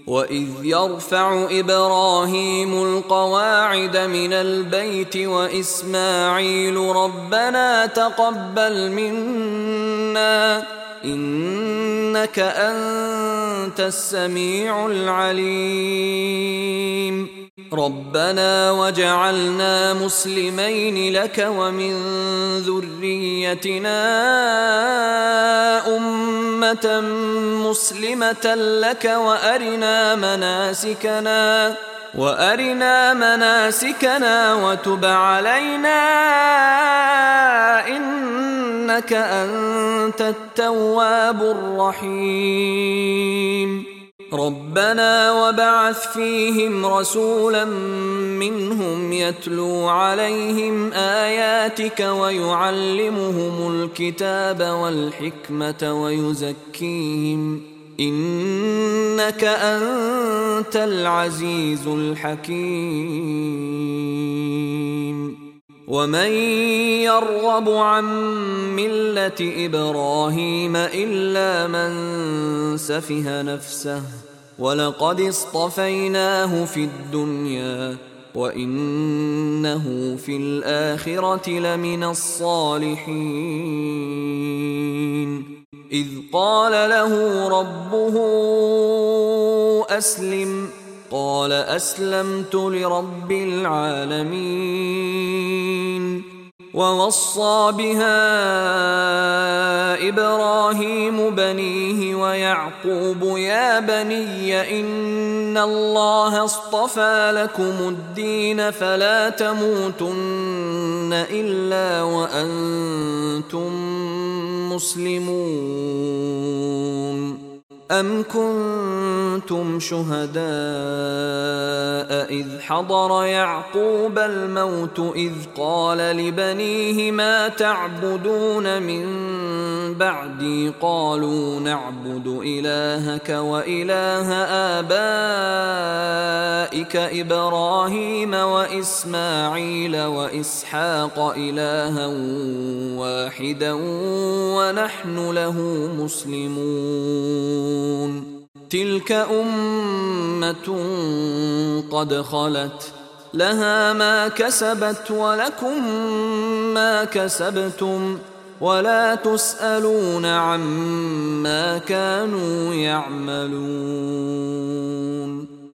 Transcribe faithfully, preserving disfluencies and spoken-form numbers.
وإذ يرفع إبراهيم القواعد من البيت وإسماعيل ربنا تقبل منا إنك أنت السميع العليم ربنا وجعلنا مسلمين لك ومن ذريتنا أمة مسلمة لك وأرنا مناسكنا وأرنا مناسكنا وتب علينا إنك أنت التواب الرحيم ربنا وبعث فيهم رسولا منهم يتلو عليهم آياتك ويعلمهم الكتاب والحكمة ويزكيهم إنك أنت العزيز الحكيم ومن يرغب عن ملة إبراهيم إلا من سفه نفسه ولقد اصطفيناه في الدنيا وإنه في الآخرة لمن الصالحين إذ قال له ربه أسلم قال أسلمت لرب العالمين ووصى بها إبراهيم بنيه ويعقوب يا بني إن الله اصطفى لكم الدين فلا تموتن إلا وأنتم مسلمون أم كنتم شهداء إذ حضر يعقوب الموت إذ قال لبنيه ما تعبدون من بعدي قالوا نعبد إلهك وإله آبائك إبراهيم وإسماعيل وإسحاق إلها واحدا ونحن له مسلمون تلك أمة قد خلت لها ما كسبت ولكم ما كسبتم ولا تسألون عما كانوا يعملون